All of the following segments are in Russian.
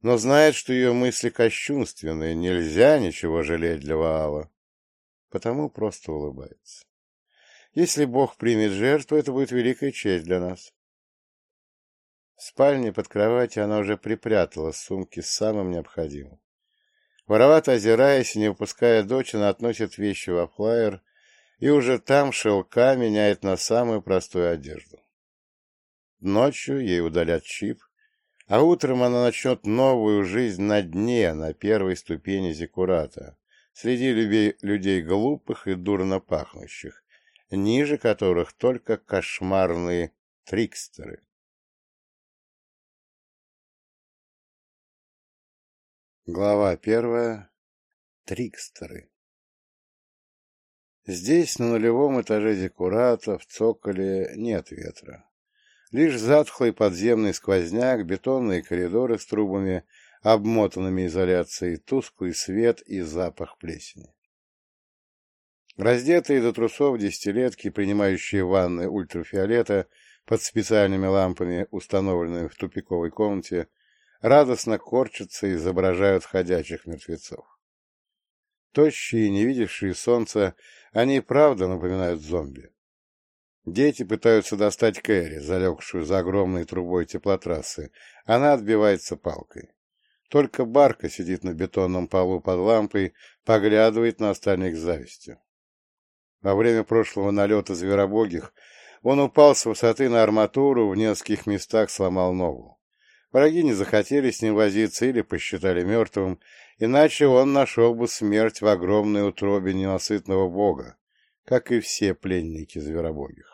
но знает, что ее мысли кощунственные, нельзя ничего жалеть для Ваала, потому просто улыбается. Если Бог примет жертву, это будет великая честь для нас. В спальне под кроватью она уже припрятала сумки с самым необходимым. Воровато озираясь и не выпуская дочь, она относит вещи во флаер и уже там шелка меняет на самую простую одежду. Ночью ей удалят чип, а утром она начнет новую жизнь на дне, на первой ступени зиккурата, среди людей глупых и дурно пахнущих, ниже которых только кошмарные трикстеры. Глава 1. Трикстеры. Здесь, на нулевом этаже зиккурата, в цоколе, нет ветра. Лишь затхлый подземный сквозняк, бетонные коридоры с трубами, обмотанными изоляцией, тусклый свет и запах плесени. Раздетые до трусов десятилетки, принимающие ванны ультрафиолета под специальными лампами, установленными в тупиковой комнате, радостно корчатся и изображают ходячих мертвецов. Тощие, не видевшие солнца, они правда напоминают зомби. Дети пытаются достать Кэрри, залегшую за огромной трубой теплотрассы. Она отбивается палкой. Только Барка сидит на бетонном полу под лампой, поглядывает на остальных с завистью. Во время прошлого налета зверобогих он упал с высоты на арматуру, в нескольких местах сломал ногу. Враги не захотели с ним возиться или посчитали мертвым, иначе он нашел бы смерть в огромной утробе ненасытного бога, как и все пленники зверобогих.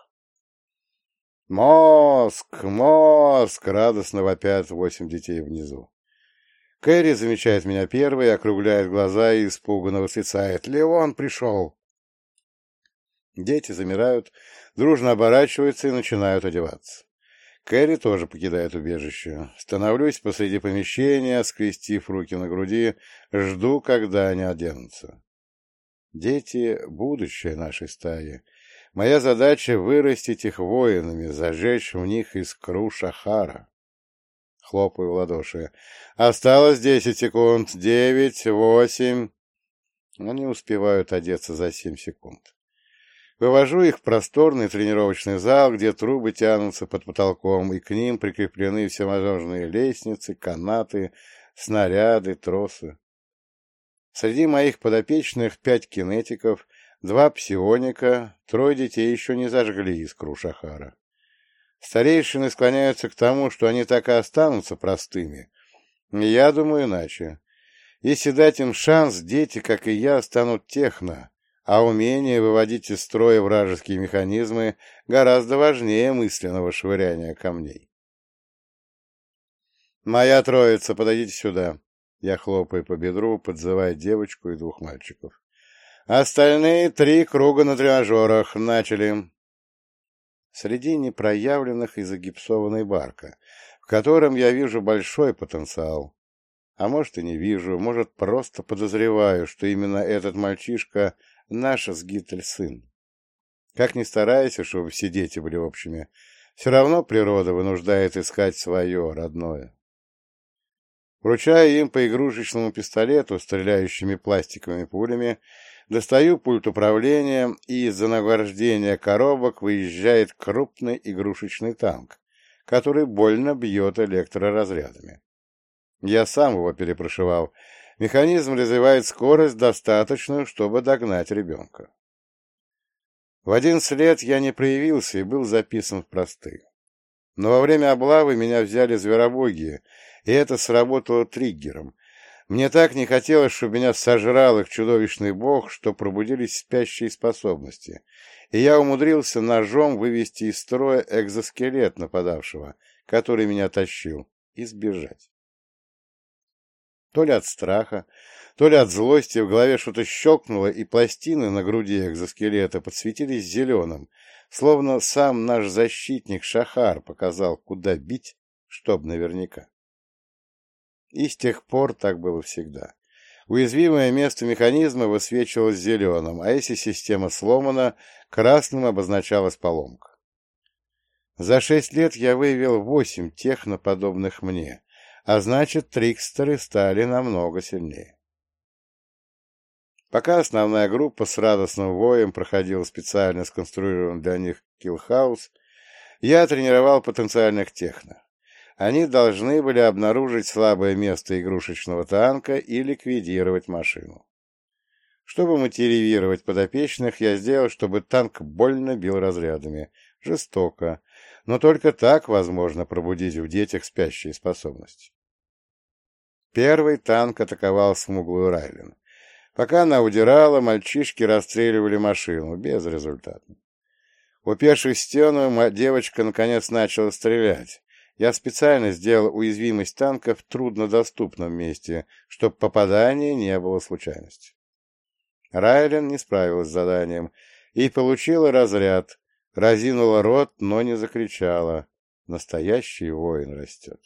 «Мозг! Мозг!» — радостно вопят 8 детей внизу. Кэрри замечает меня первой, округляет глаза и испуганно восклицает: «Леон пришел!» Дети замирают, дружно оборачиваются и начинают одеваться. Кэрри тоже покидает убежище. Становлюсь посреди помещения, скрестив руки на груди, жду, когда они оденутся. Дети — будущее нашей стаи. Моя задача — вырастить их воинами, зажечь в них искру Шахара. Хлопаю в ладоши. Осталось 10 секунд. 9, 8. Они успевают одеться за 7 секунд. Вывожу их в просторный тренировочный зал, где трубы тянутся под потолком, и к ним прикреплены всевозможные лестницы, канаты, снаряды, тросы. Среди моих подопечных 5 кинетиков, 2 псионика, 3 детей еще не зажгли искру Шахара. Старейшины склоняются к тому, что они так и останутся простыми. Я думаю иначе. Если дать им шанс, дети, как и я, станут техно, а умение выводить из строя вражеские механизмы гораздо важнее мысленного швыряния камней. «Моя троица, подойдите сюда!» Я хлопаю по бедру, подзывая девочку и 2 мальчиков. «Остальные 3 круга на тренажерах. Начали!» Среди непроявленных и загипсованной Барка, в котором я вижу большой потенциал. А может, и не вижу, может, просто подозреваю, что именно этот мальчишка — наш с Гитель сын. Как ни старайся, чтобы все дети были общими, все равно природа вынуждает искать свое, родное. Вручая им по игрушечному пистолету, стреляющими пластиковыми пулями, достаю пульт управления, и из-за нагромождения коробок выезжает крупный игрушечный танк, который больно бьет электроразрядами. Я сам его перепрошивал. Механизм развивает скорость, достаточную, чтобы догнать ребенка. В 11 лет я не проявился и был записан в простых. Но во время облавы меня взяли зверобоги, и это сработало триггером. Мне так не хотелось, чтобы меня сожрал их чудовищный бог, что пробудились спящие способности, и я умудрился ножом вывести из строя экзоскелет нападавшего, который меня тащил, и сбежать. То ли от страха, то ли от злости в голове что-то щелкнуло, и пластины на груди экзоскелета подсветились зеленым, словно сам наш защитник Шахар показал, куда бить, чтоб наверняка. И с тех пор так было всегда. Уязвимое место механизма высвечивалось зеленым, а если система сломана, красным обозначалась поломка. За 6 лет я выявил 8 техноподобных мне, а значит, трикстеры стали намного сильнее. Пока основная группа с радостным воем проходила специально сконструированный для них киллхаус, я тренировал потенциальных техно. Они должны были обнаружить слабое место игрушечного танка и ликвидировать машину. Чтобы мотивировать подопечных, я сделал, чтобы танк больно бил разрядами, жестоко, но только так возможно пробудить в детях спящие способности. Первый танк атаковал смуглую Райлен. Пока она удирала, мальчишки расстреливали машину, безрезультатно. Упершись в стену, девочка наконец начала стрелять. Я специально сделал уязвимость танка в труднодоступном месте, чтобы попадание не было случайностью. Райлен не справилась с заданием и получила разряд, разинула рот, но не закричала. Настоящий воин растет.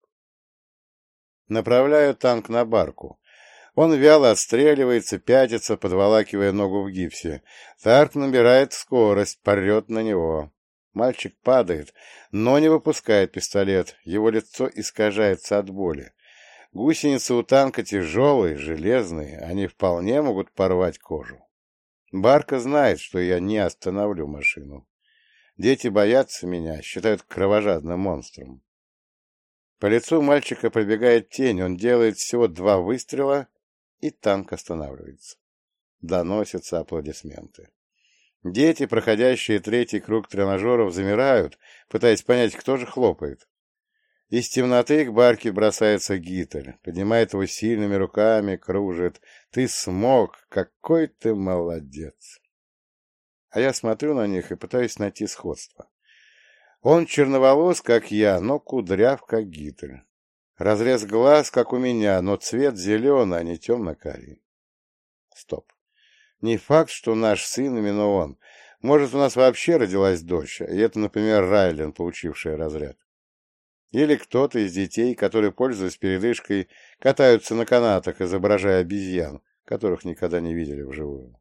Направляю танк на барку. Он вяло отстреливается, пятится, подволакивая ногу в гипсе. Танк набирает скорость, прет на него. Мальчик падает, но не выпускает пистолет. Его лицо искажается от боли. Гусеницы у танка тяжелые, железные, они вполне могут порвать кожу. Барка знает, что я не остановлю машину. Дети боятся меня, считают кровожадным монстром. По лицу мальчика пробегает тень, он делает всего 2 выстрела, и танк останавливается. Доносятся аплодисменты. Дети, проходящие 3-й круг тренажеров, замирают, пытаясь понять, кто же хлопает. Из темноты к барке бросается Гитель, поднимает его сильными руками, кружит. «Ты смог! Какой ты молодец!» А я смотрю на них и пытаюсь найти сходство. Он черноволос, как я, но кудряв, как Гитель. Разрез глаз, как у меня, но цвет зеленый, а не темно-карий. Стоп. Не факт, что наш сын именно он. Может, у нас вообще родилась дочь, и это, например, Райлен, получившая разряд. Или кто-то из детей, которые, пользуясь передышкой, катаются на канатах, изображая обезьян, которых никогда не видели вживую.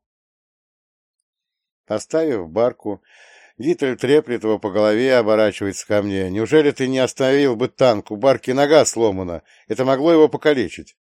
Оставив барку, Гитель треплет его по голове и оборачивается ко мне. «Неужели ты не остановил бы танк? У барки нога сломана. Это могло его покалечить».